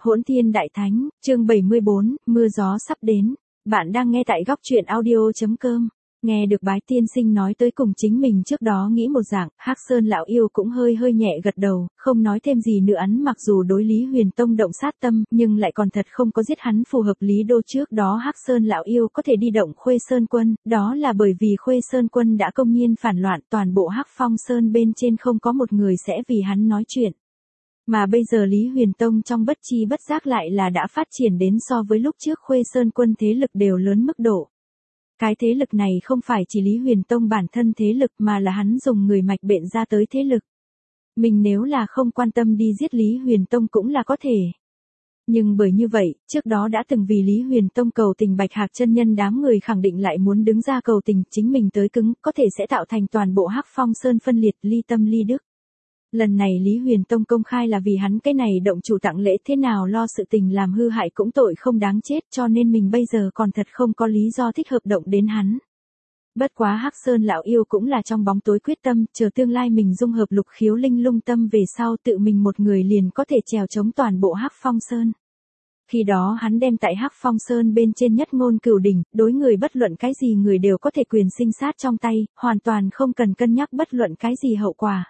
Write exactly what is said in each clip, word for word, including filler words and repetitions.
Hỗn Thiên Đại Thánh, chương bảy mươi bốn, mưa gió sắp đến. Bạn đang nghe tại góc truyện audio.com. Nghe được Bái tiên sinh nói tới cùng chính mình trước đó nghĩ một dạng, Hắc Sơn lão yêu cũng hơi hơi nhẹ gật đầu, không nói thêm gì nữa. Hắn mặc dù đối Lý Huyền Tông động sát tâm, nhưng lại còn thật không có giết hắn phù hợp lý đô. Trước đó Hắc Sơn lão yêu có thể đi động Khuê Sơn quân, đó là bởi vì Khuê Sơn quân đã công nhiên phản loạn, toàn bộ Hắc Phong Sơn bên trên không có một người sẽ vì hắn nói chuyện. Mà bây giờ Lý Huyền Tông trong bất chi bất giác lại là đã phát triển đến so với lúc trước Khuê Sơn quân thế lực đều lớn mức độ. Cái thế lực này không phải chỉ Lý Huyền Tông bản thân thế lực mà là hắn dùng người mạch bện ra tới thế lực. Mình nếu là không quan tâm đi giết Lý Huyền Tông cũng là có thể. Nhưng bởi như vậy, trước đó đã từng vì Lý Huyền Tông cầu tình Bạch Hạc chân nhân đám người khẳng định lại muốn đứng ra cầu tình, chính mình tới cứng, có thể sẽ tạo thành toàn bộ Hắc Phong Sơn phân liệt, ly tâm ly đức. Lần này Lý Huyền Tông công khai là vì hắn cái này động chủ tặng lễ, thế nào lo sự tình làm hư hại cũng tội không đáng chết, cho nên mình bây giờ còn thật không có lý do thích hợp động đến hắn. Bất quá Hắc Sơn lão yêu cũng là trong bóng tối quyết tâm, chờ tương lai mình dung hợp lục khiếu linh lung tâm về sau, tự mình một người liền có thể trèo chống toàn bộ Hắc Phong Sơn. Khi đó hắn đem tại Hắc Phong Sơn bên trên nhất ngôn cửu đỉnh, đối người bất luận cái gì người đều có thể quyền sinh sát trong tay, hoàn toàn không cần cân nhắc bất luận cái gì hậu quả.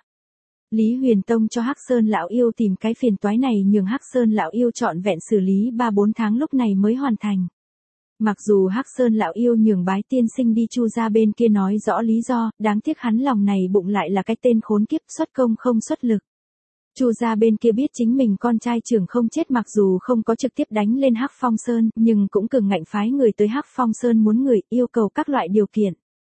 Lý Huyền Tông cho Hắc Sơn lão yêu tìm cái phiền toái này, nhường Hắc Sơn lão yêu trọn vẹn xử lý ba bốn tháng lúc này mới hoàn thành. Mặc dù Hắc Sơn lão yêu nhường Bái tiên sinh đi Chu gia bên kia nói rõ lý do, đáng tiếc hắn lòng này bụng lại là cái tên khốn kiếp, xuất công không xuất lực. Chu gia bên kia biết chính mình con trai trưởng không chết, mặc dù không có trực tiếp đánh lên Hắc Phong Sơn, nhưng cũng cường ngạnh phái người tới Hắc Phong Sơn muốn người, yêu cầu các loại điều kiện.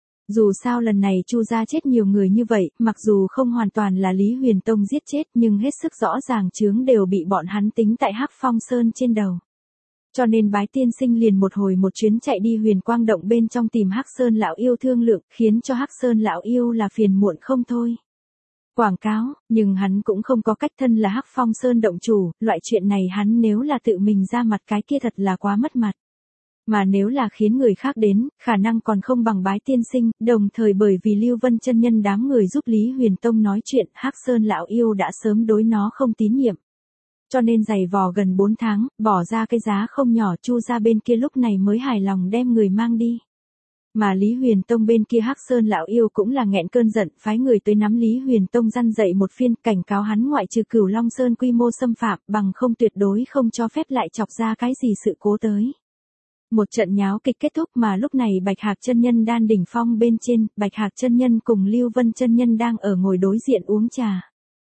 Dù sao lần này Chu gia chết nhiều người như vậy, mặc dù không hoàn toàn là Lý Huyền Tông giết chết, nhưng hết sức rõ ràng chướng đều bị bọn hắn tính tại Hắc Phong Sơn trên đầu. Cho nên Bái tiên sinh liền một hồi một chuyến chạy đi Huyền Quang động bên trong tìm Hắc Sơn lão yêu thương lượng, khiến cho Hắc Sơn lão yêu là phiền muộn không thôi. Quảng cáo, nhưng hắn cũng không có cách, thân là Hắc Phong Sơn động chủ, loại chuyện này hắn nếu là tự mình ra mặt cái kia thật là quá mất mặt. Mà nếu là khiến người khác đến, khả năng còn không bằng Bái tiên sinh, đồng thời bởi vì Lưu Vân chân nhân đám người giúp Lý Huyền Tông nói chuyện, Hắc Sơn lão yêu đã sớm đối nó không tín nhiệm. Cho nên giày vò gần bốn tháng, bỏ ra cái giá không nhỏ, Chu gia bên kia lúc này mới hài lòng đem người mang đi. Mà Lý Huyền Tông bên kia Hắc Sơn lão yêu cũng là nghẹn cơn giận, phái người tới nắm Lý Huyền Tông răn dậy một phiên, cảnh cáo hắn ngoại trừ Cửu Long Sơn quy mô xâm phạm, bằng không tuyệt đối không cho phép lại chọc ra cái gì sự cố tới. Một trận nháo kịch kết thúc, mà lúc này Bạch Hạc chân nhân đan đỉnh phong bên trên, Bạch Hạc chân nhân cùng Lưu Vân chân nhân đang ở ngồi đối diện uống trà.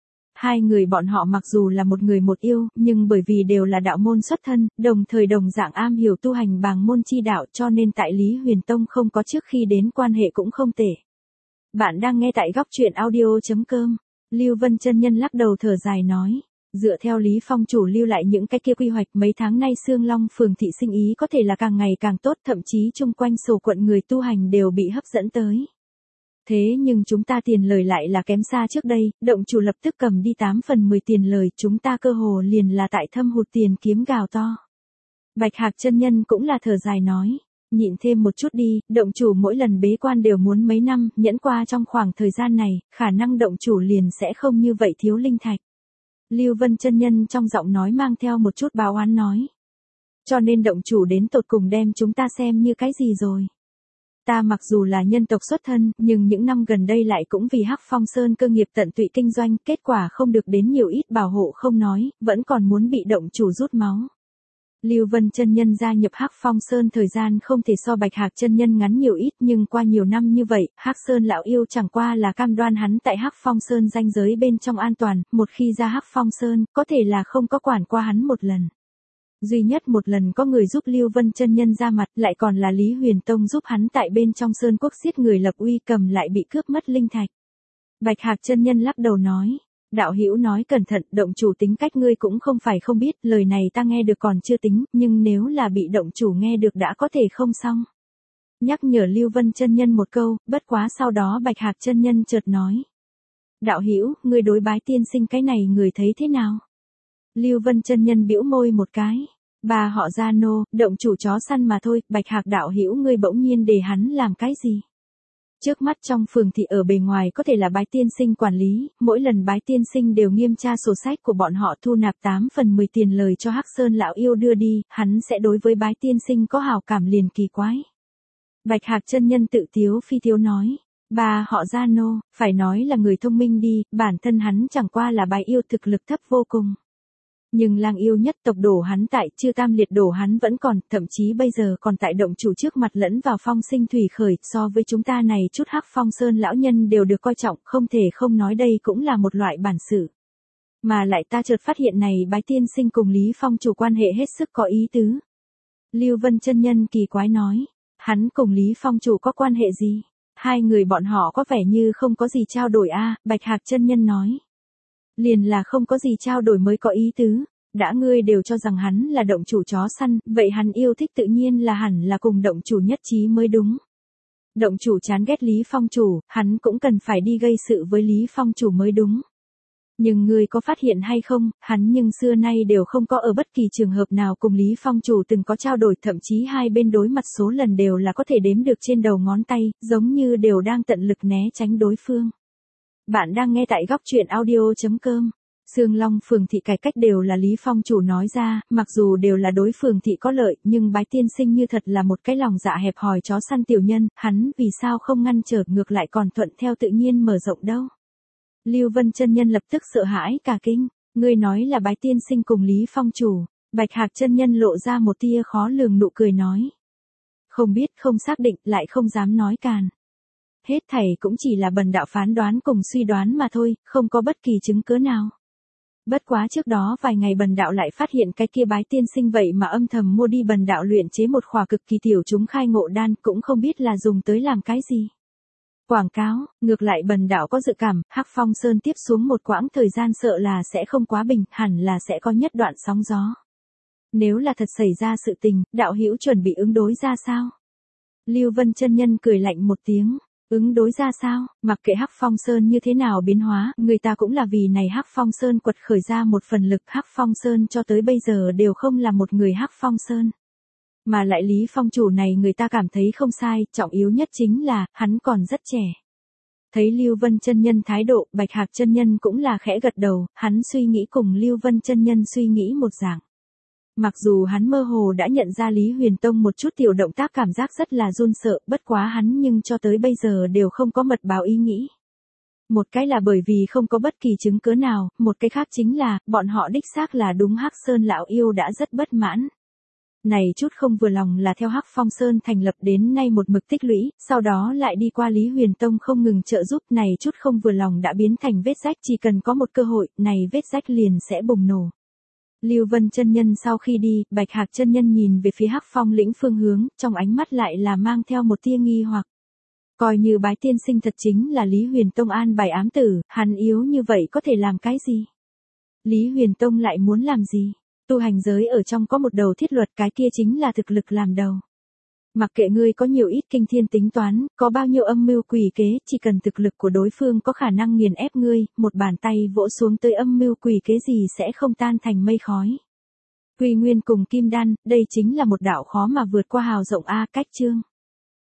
Hai người bọn họ mặc dù là một người một yêu, nhưng bởi vì đều là đạo môn xuất thân, đồng thời đồng dạng am hiểu tu hành bàng môn chi đạo, cho nên tại Lý Huyền Tông không có trước khi đến quan hệ cũng không tệ. Bạn đang nghe tại góc truyện audio.com. Lưu Vân chân nhân lắc đầu thở dài nói. Dựa theo Lý Phong chủ lưu lại những cái kia quy hoạch, mấy tháng nay Sương Long phường thị sinh ý có thể là càng ngày càng tốt, thậm chí chung quanh sổ quận người tu hành đều bị hấp dẫn tới. Thế nhưng chúng ta tiền lời lại là kém xa trước đây, động chủ lập tức cầm đi tám phần mười tiền lời, chúng ta cơ hồ liền là tại thâm hụt tiền kiếm gào to. Bạch Hạc chân nhân cũng là thở dài nói, nhịn thêm một chút đi, động chủ mỗi lần bế quan đều muốn mấy năm, nhẫn qua trong khoảng thời gian này, khả năng động chủ liền sẽ không như vậy thiếu linh thạch. Lưu Vân chân nhân trong giọng nói mang theo một chút báo oán nói. Cho nên động chủ đến tột cùng đem chúng ta xem như cái gì rồi. Ta mặc dù là nhân tộc xuất thân, nhưng những năm gần đây lại cũng vì Hắc Phong Sơn cơ nghiệp tận tụy kinh doanh, kết quả không được đến nhiều ít bảo hộ không nói, vẫn còn muốn bị động chủ rút máu. Lưu Vân chân nhân gia nhập Hắc Phong Sơn thời gian không thể so Bạch Hạc chân nhân ngắn nhiều ít, nhưng qua nhiều năm như vậy, Hắc Sơn lão yêu chẳng qua là cam đoan hắn tại Hắc Phong Sơn ranh giới bên trong an toàn, một khi ra Hắc Phong Sơn, có thể là không có quản qua hắn một lần. Duy nhất một lần có người giúp Lưu Vân chân nhân ra mặt, lại còn là Lý Huyền Tông giúp hắn tại bên trong Sơn Quốc giết người lập uy, cầm lại bị cướp mất linh thạch. Bạch Hạc chân nhân lắc đầu nói. Đạo hữu nói cẩn thận, động chủ tính cách ngươi cũng không phải không biết, lời này ta nghe được còn chưa tính, nhưng nếu là bị động chủ nghe được đã có thể không xong. Nhắc nhở Lưu Vân chân nhân một câu, bất quá sau đó Bạch Hạc chân nhân chợt nói. Đạo hữu, ngươi đối Bái tiên sinh cái này người thấy thế nào? Lưu Vân chân nhân bĩu môi một cái. Bà họ Gia Nô, động chủ chó săn mà thôi, Bạch Hạc đạo hữu ngươi bỗng nhiên để hắn làm cái gì? Trước mắt trong phường thị ở bề ngoài có thể là Bái tiên sinh quản lý, mỗi lần Bái tiên sinh đều nghiêm tra sổ sách của bọn họ thu nạp tám phần mười tiền lời cho Hắc Sơn lão yêu đưa đi, hắn sẽ đối với Bái tiên sinh có hảo cảm liền kỳ quái. Bạch Hạc chân nhân tự tiếu phi tiếu nói, bà họ Gia Nô, phải nói là người thông minh đi, bản thân hắn chẳng qua là Bái yêu thực lực thấp vô cùng. Nhưng lang yêu nhất tộc đổ hắn tại chư tam liệt đổ hắn vẫn còn, thậm chí bây giờ còn tại động chủ trước mặt lẫn vào phong sinh thủy khởi, so với chúng ta này chút Hắc Phong Sơn lão nhân đều được coi trọng, không thể không nói đây cũng là một loại bản sự. Mà lại ta chợt phát hiện này Bái tiên sinh cùng Lý Phong chủ quan hệ hết sức có ý tứ. Lưu Vân chân nhân kỳ quái nói, hắn cùng Lý Phong chủ có quan hệ gì? Hai người bọn họ có vẻ như không có gì trao đổi a, Bạch Hạc chân nhân nói. Liền là không có gì trao đổi mới có ý tứ, đã ngươi đều cho rằng hắn là động chủ chó săn, vậy hắn yêu thích tự nhiên là hẳn là cùng động chủ nhất trí mới đúng. Động chủ chán ghét Lý Phong chủ, hắn cũng cần phải đi gây sự với Lý Phong chủ mới đúng. Nhưng ngươi có phát hiện hay không, hắn nhưng xưa nay đều không có ở bất kỳ trường hợp nào cùng Lý Phong chủ từng có trao đổi, thậm chí hai bên đối mặt số lần đều là có thể đếm được trên đầu ngón tay, giống như đều đang tận lực né tránh đối phương. Bạn đang nghe tại góc truyện audio chấm com. Sương Long phường thị cải cách đều là Lý Phong chủ nói ra, mặc dù đều là đối phường thị có lợi, nhưng Bái tiên sinh như thật là một cái lòng dạ hẹp hòi chó săn tiểu nhân, hắn vì sao không ngăn trở ngược lại còn thuận theo tự nhiên mở rộng đâu. Lưu Vân chân nhân lập tức sợ hãi cả kinh, ngươi nói là Bái tiên sinh cùng Lý Phong chủ, Bạch Hạc chân nhân lộ ra một tia khó lường nụ cười nói. Không biết, không xác định, lại không dám nói càn. Hết thảy cũng chỉ là bần đạo phán đoán cùng suy đoán mà thôi, không có bất kỳ chứng cứ nào. Bất quá trước đó vài ngày bần đạo lại phát hiện cái kia Bái tiên sinh vậy mà âm thầm mua đi bần đạo luyện chế một khỏa cực kỳ tiểu chúng khai ngộ đan, cũng không biết là dùng tới làm cái gì. Quảng cáo, ngược lại bần đạo có dự cảm, Hắc Phong Sơn tiếp xuống một quãng thời gian sợ là sẽ không quá bình, hẳn là sẽ có nhất đoạn sóng gió. Nếu là thật xảy ra sự tình, đạo hữu chuẩn bị ứng đối ra sao? Lưu Vân chân nhân cười lạnh một tiếng. Ứng đối ra sao, mặc kệ Hắc Phong Sơn như thế nào biến hóa, người ta cũng là vì này Hắc Phong Sơn quật khởi ra một phần lực. Hắc Phong Sơn cho tới bây giờ đều không là một người Hắc Phong Sơn. Mà lại Lý Phong chủ này người ta cảm thấy không sai, trọng yếu nhất chính là, hắn còn rất trẻ. Thấy Lưu Vân chân nhân thái độ, Bạch Hạc chân nhân cũng là khẽ gật đầu, hắn suy nghĩ cùng Lưu Vân chân nhân suy nghĩ một dạng. Mặc dù hắn mơ hồ đã nhận ra Lý Huyền Tông một chút tiểu động tác cảm giác rất là run sợ, bất quá hắn nhưng cho tới bây giờ đều không có mật báo ý nghĩ. Một cái là bởi vì không có bất kỳ chứng cứ nào, một cái khác chính là, bọn họ đích xác là đúng Hắc Sơn lão yêu đã rất bất mãn. Này chút không vừa lòng là theo Hắc Phong Sơn thành lập đến nay một mực tích lũy, sau đó lại đi qua Lý Huyền Tông không ngừng trợ giúp, này chút không vừa lòng đã biến thành vết rách, chỉ cần có một cơ hội, này vết rách liền sẽ bùng nổ. Lưu Vân chân nhân sau khi đi, Bạch Hạc chân nhân nhìn về phía Hắc Phong lĩnh phương hướng, trong ánh mắt lại là mang theo một tia nghi hoặc. Coi như Bái tiên sinh thật chính là Lý Huyền Tông an bài ám tử, hắn yếu như vậy có thể làm cái gì? Lý Huyền Tông lại muốn làm gì? Tu hành giới ở trong có một đầu thiết luật, cái kia chính là thực lực làm đầu. Mặc kệ ngươi có nhiều ít kinh thiên tính toán, có bao nhiêu âm mưu quỷ kế, chỉ cần thực lực của đối phương có khả năng nghiền ép ngươi, một bàn tay vỗ xuống tới âm mưu quỷ kế gì sẽ không tan thành mây khói. Quy Nguyên cùng Kim Đan, đây chính là một đạo khó mà vượt qua hào rộng a, cách chương.